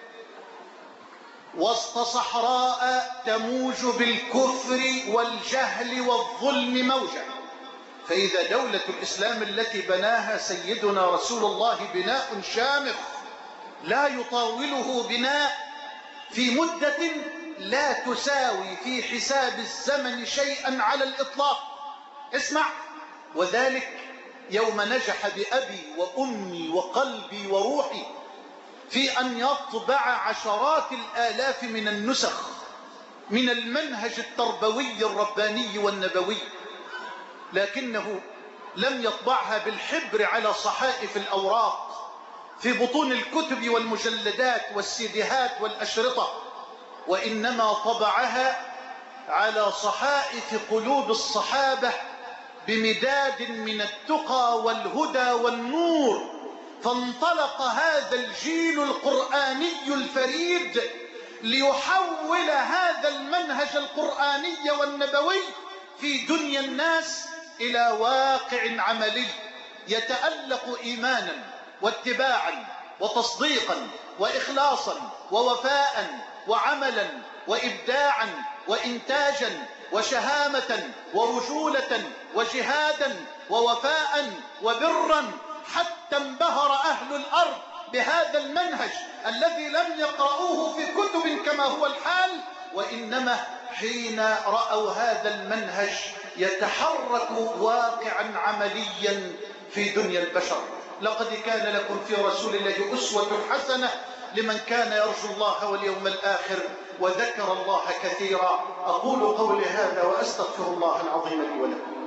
وسط صحراء تموج بالكفر والجهل والظلم موجة. فإذا دولة الإسلام التي بناها سيدنا رسول الله بناء شامخ لا يطاوله بناء في مدة لا تساوي في حساب الزمن شيئا على الإطلاق. اسمع: وذلك يوم نجح بأبي وأمي وقلبي وروحي في أن يطبع عشرات الآلاف من النسخ من المنهج التربوي الرباني والنبوي، لكنه لم يطبعها بالحبر على صحائف الأوراق في بطون الكتب والمجلدات والسيديهات والأشرطة، وإنما طبعها على صحائف قلوب الصحابة بمداد من التقى والهدى والنور، فانطلق هذا الجيل القرآني الفريد ليحول هذا المنهج القرآني والنبوي في دنيا الناس إلى واقع عملي يتألق إيمانا واتباعا وتصديقا وإخلاصا ووفاء وعملا وإبداعا وإنتاجا وشهامة ورجولة وجهادا ووفاء وبرا، حتى انبهر أهل الأرض بهذا المنهج الذي لم يقرأوه في كتب كما هو الحال، وإنما حين رأوا هذا المنهج يتحرك واقعا عمليا في دنيا البشر. لقد كان لكم في رسول الله أسوة حسنة لمن كان يرجو الله واليوم الآخر وذكر الله كثيرا. أقول قولي هذا وأستغفر الله العظيم لي ولكم.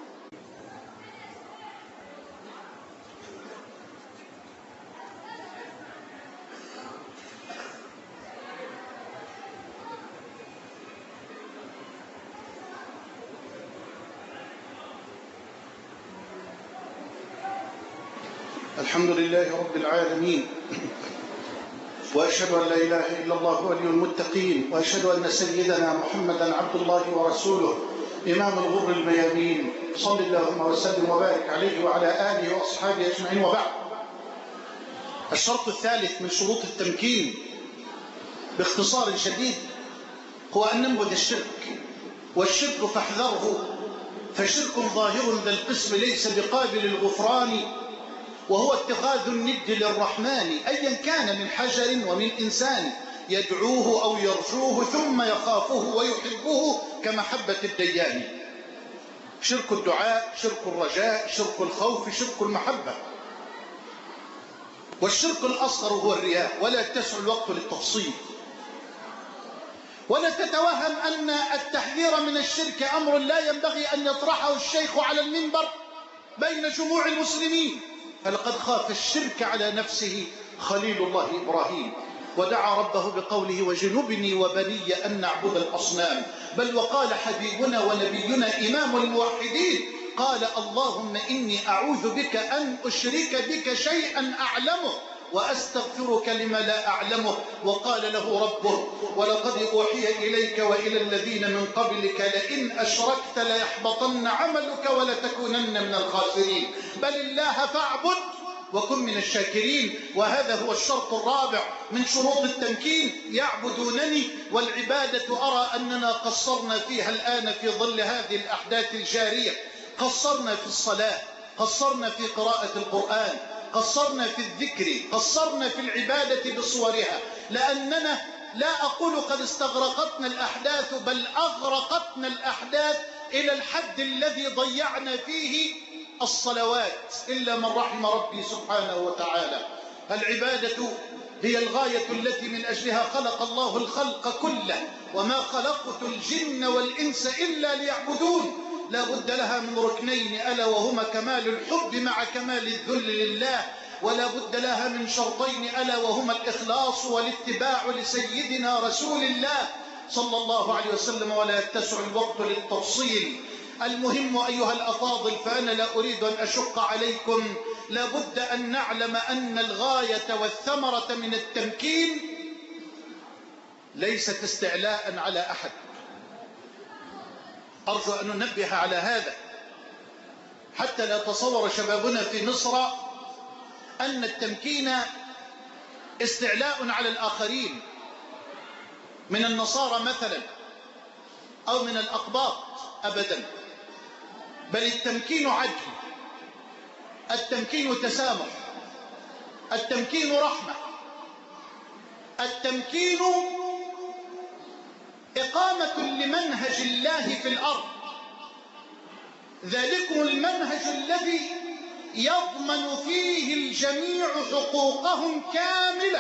الحمد لله رب العالمين، وأشهد أن لا إله إلا الله ولي المتقين، وأشهد أن سيدنا محمدا عبد الله ورسوله إمام الغر الميامين، صل اللهم وسلم وبارك عليه وعلى آله وأصحابه أجمعين، وبعد. الشرط الثالث من شروط التمكين باختصار شديد هو أن ننبذ الشرك، والشرك فاحذره، فشرك ظاهر ذا القسم ليس بقابل الغفران، وهو اتخاذ الند للرحمن أيا كان من حجر ومن إنسان يدعوه أو يرجوه ثم يخافه ويحبه كمحبة الديان. شرك الدعاء، شرك الرجاء، شرك الخوف، شرك المحبة. والشرك الأصغر هو الرياء، ولا يتسع الوقت للتفصيل. ولا تتوهم أن التحذير من الشرك أمر لا ينبغي أن يطرحه الشيخ على المنبر بين جموع المسلمين، فلقد خاف الشرك على نفسه خليل الله إبراهيم، ودعا ربه بقوله وجنبني وبني أن نعبد الأصنام. بل وقال حبيبنا ونبينا إمام الموحدين قال اللهم إني أعوذ بك أن أشرك بك شيئا أعلمه وأستغفرك لما لا أعلمه. وقال له ربه ولقد أوحي إليك وإلى الذين من قبلك لئن أشركت ليحبطن عملك ولتكونن من الخاسرين. بل الله فاعبد وكن من الشاكرين. وهذا هو الشرط الرابع من شروط التمكين، يعبدونني. والعبادة أرى أننا قصرنا فيها الآن في ظل هذه الأحداث الجارية. قصرنا في الصلاة، قصرنا في قراءة القرآن، قصرنا في الذكر، قصرنا في العبادة بصورها، لأننا لا أقول قد استغرقتنا الأحداث، بل أغرقتنا الأحداث إلى الحد الذي ضيعنا فيه الصلوات إلا من رحم ربي سبحانه وتعالى. العبادة هي الغاية التي من أجلها خلق الله الخلق كله، وما خلقت الجن والإنس إلا ليعبدون. لا بد لها من ركنين ألا وهما كمال الحب مع كمال الذل لله، ولا بد لها من شرطين ألا وهما الإخلاص والاتباع لسيدنا رسول الله صلى الله عليه وسلم، ولا يتسع الوقت للتفصيل. المهم أيها الأفاضل، فأنا لا أريد أن أشق عليكم، لا بد أن نعلم أن الغاية والثمرة من التمكين ليست استعلاء على أحد. أرجو أن ننبه على هذا حتى لا تصور شبابنا في مصر أن التمكين استعلاء على الآخرين من النصارى مثلا أو من الأقباط، أبدا. بل التمكين عدل، التمكين تسامح، التمكين رحمة، التمكين إقامة لمنهج الله في الأرض. ذلكم المنهج الذي يضمن فيه الجميع حقوقهم كاملة.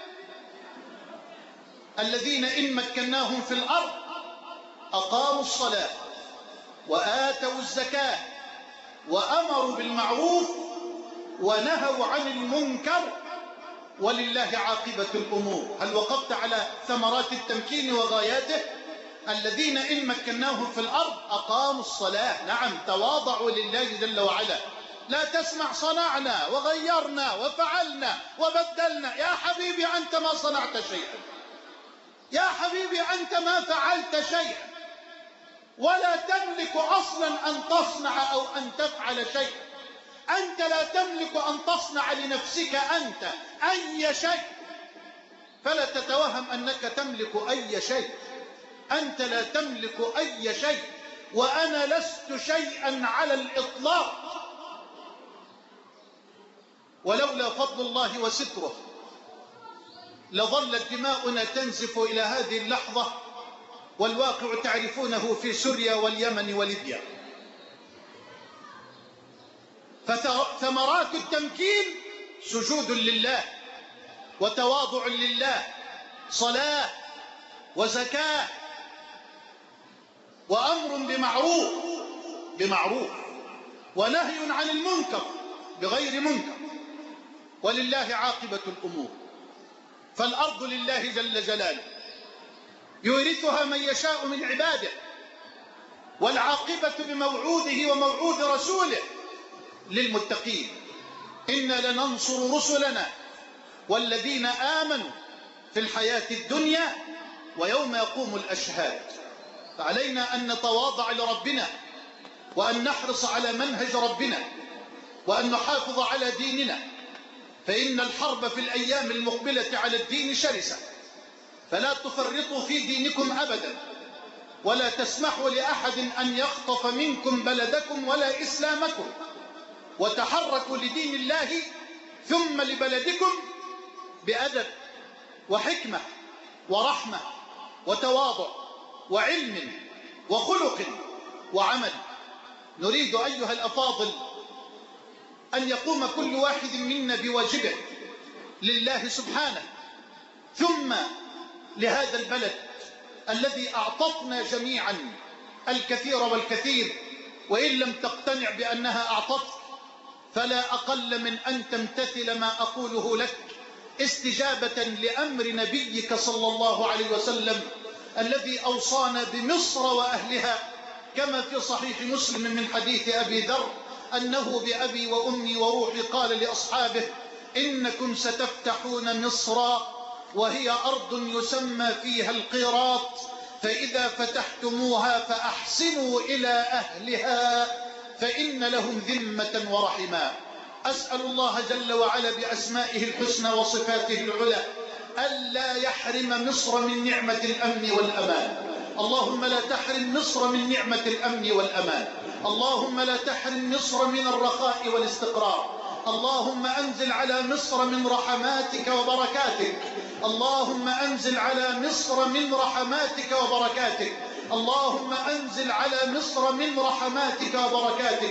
الذين إن مكناهم في الأرض أقاموا الصلاة وآتوا الزكاة وأمروا بالمعروف ونهوا عن المنكر ولله عاقبة الأمور. هل وقفت على ثمرات التمكين وغاياته؟ الذين إن مكناهم في الأرض أقاموا الصلاة. نعم، تواضعوا لله جل وعلا. لا تسمع صنعنا وغيرنا وفعلنا وبدلنا. يا حبيبي أنت ما صنعت شيئا، يا حبيبي أنت ما فعلت شيئا، ولا تملك أصلا أن تصنع أو أن تفعل شيئا. أنت لا تملك أن تصنع لنفسك أنت أي شيء، فلا تتوهم أنك تملك أي شيء. أنت لا تملك أي شيء، وأنا لست شيئا على الإطلاق. ولولا فضل الله وستره لظلت دماؤنا تنزف إلى هذه اللحظة، والواقع تعرفونه في سوريا واليمن وليبيا. فثمرات التمكين سجود لله وتواضع لله، صلاة وزكاة وأمر بمعروف ونهي عن المنكر بغير منكر، ولله عاقبة الأمور. فالأرض لله جل جلاله يورثها من يشاء من عباده، والعاقبة بموعوده وموعود رسوله للمتقين. إنا لننصر رسلنا والذين آمنوا في الحياة الدنيا ويوم يقوم الأشهاد. فعلينا أن نتواضع لربنا، وأن نحرص على منهج ربنا، وأن نحافظ على ديننا، فإن الحرب في الأيام المقبلة على الدين شرسة. فلا تفرطوا في دينكم أبدا، ولا تسمحوا لأحد أن يخطف منكم بلدكم ولا إسلامكم، وتحركوا لدين الله ثم لبلدكم بأدب وحكمة ورحمة وتواضع وعلم وخلق وعمل. نريد أيها الأفاضل أن يقوم كل واحد منا بواجبه لله سبحانه، ثم لهذا البلد الذي أعطتنا جميعا الكثير والكثير، وإن لم تقتنع بأنها أعطتك فلا أقل من أن تمتثل ما أقوله لك استجابة لأمر نبيك صلى الله عليه وسلم الذي أوصانا بمصر وأهلها، كما في صحيح مسلم من حديث أبي ذر أنه بأبي وأمي وروحي قال لأصحابه: إنكم ستفتحون مصر وهي أرض يسمى فيها القيراط، فإذا فتحتموها فأحسنوا إلى أهلها فإن لهم ذمة ورحما. أسأل الله جل وعلا بأسمائه الحسنى وصفاته العلى ألا يحرم مصر من نعمة الأمن والأمان. اللهم لا تحرم مصر من نعمة الأمن والأمان. اللهم لا تحرم مصر من الرخاء والاستقرار. اللهم أنزل على مصر من رحماتك وبركاتك. اللهم أنزل على مصر من رحماتك وبركاتك. اللهم أنزل على مصر من رحماتك وبركاتك.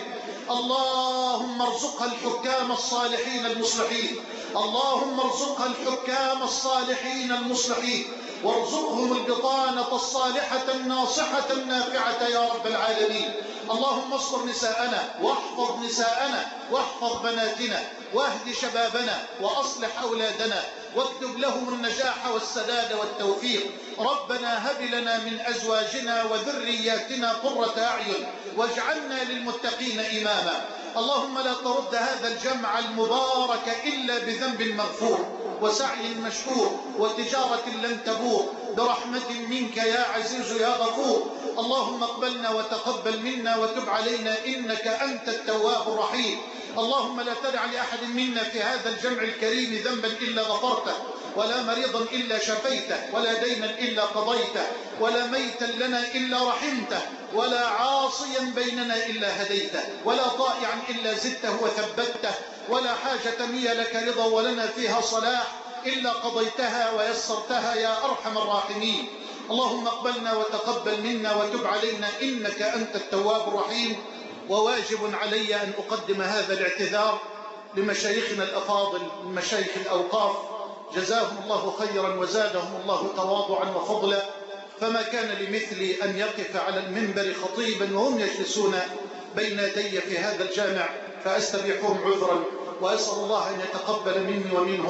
اللهم ارزقها الحكام الصالحين المصلحين. اللهم ارزقها الحكام الصالحين المصلحين، وارزقهم البطانة الصالحة الناصحة النافعة يا رب العالمين. اللهم استر نساءنا واحفظ نساءنا واحفظ بناتنا واهد شبابنا وأصلح أولادنا واكتب لهم النجاح والسداد والتوفيق. ربنا هب لنا من أزواجنا وذرياتنا قرة أعين واجعلنا للمتقين إماما. اللهم لا ترد هذا الجمع المبارك إلا بذنب مغفور وسعي مشكور وتجارة لن تبور، برحمة منك يا عزيز يا غفور. اللهم اقبلنا وتقبل منا وتب علينا إنك أنت التواب الرحيم. اللهم لا تدع لأحد منا في هذا الجمع الكريم ذنبا إلا غفرته، ولا مريضا إلا شفيته، ولا دينا إلا قضيته، ولا ميتا لنا إلا رحمته، ولا عاصيا بيننا إلا هديته، ولا طائعا إلا زدته وثبته، ولا حاجة هي لك رضا ولنا فيها صلاح إلا قضيتها ويسرتها يا أرحم الراحمين. اللهم اقبلنا وتقبل منا وتب علينا إنك أنت التواب الرحيم. وواجب علي أن أقدم هذا الاعتذار لمشايخنا الأفاضل من مشايخ الأوقاف، جزاهم الله خيرا وزادهم الله تواضعا وفضلا، فما كان لمثلي أن يقف على المنبر خطيبا وهم يجلسون بين يدي في هذا الجامع، فأستبيحهم عذرا وأسأل الله أن يتقبل مني ومنهم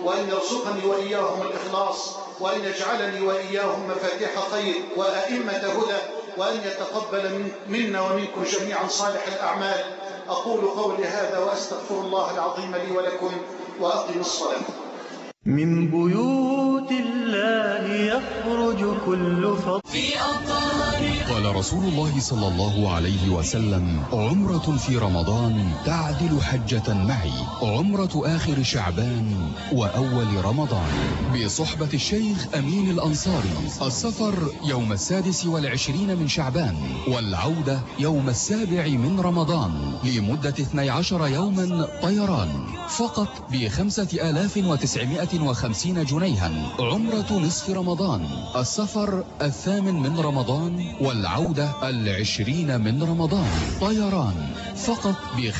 وأن يرزقني وإياهم الإخلاص، وأن يجعلني وإياهم مفاتيح خير وأئمة هدى، وأن يتقبل منا ومنكم جميعا صالح الأعمال. أقول قولي هذا وأستغفر الله العظيم لي ولكم، وأقم الصلاة. من بيوت الله يخرج كل فضل. قال رسول الله صلى الله عليه وسلم: عمرة في رمضان تعدل حجة معي، عمرة آخر شعبان وأول رمضان. بصحبة الشيخ أمين الأنصاري. السفر يوم 26 من شعبان، والعودة يوم 7 من رمضان، لمدة 12 يوما طيران، فقط ب5950 جنيها. عمرة نصف رمضان، السفر 8 من رمضان، والعودة 20 من رمضان، طيران، فقط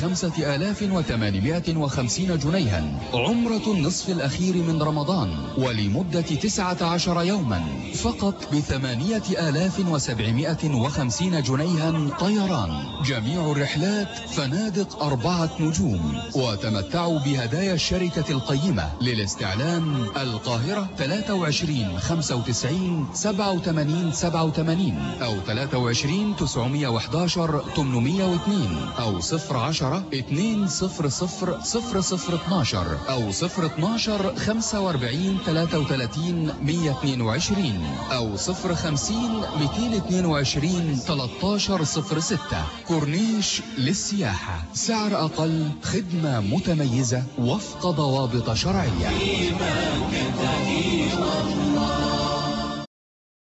ب5850 جنيها. عمرة النصف الأخير من رمضان، ولمدة 19 يوما، فقط ب8750 جنيها، طيران. جميع الرحلات فنادق 4 نجوم. وتمتعوا بهدايا الشركة القيمة. للاستعلام: القاهرة 23 95 87 87 أو 23 911 802 أو 010 200 0012 أو 012 45 33 122 أو 050 222 1306. كورنيش للسياحة، سعر أقل، خدمة متميزة وفق ضوابط شرعية.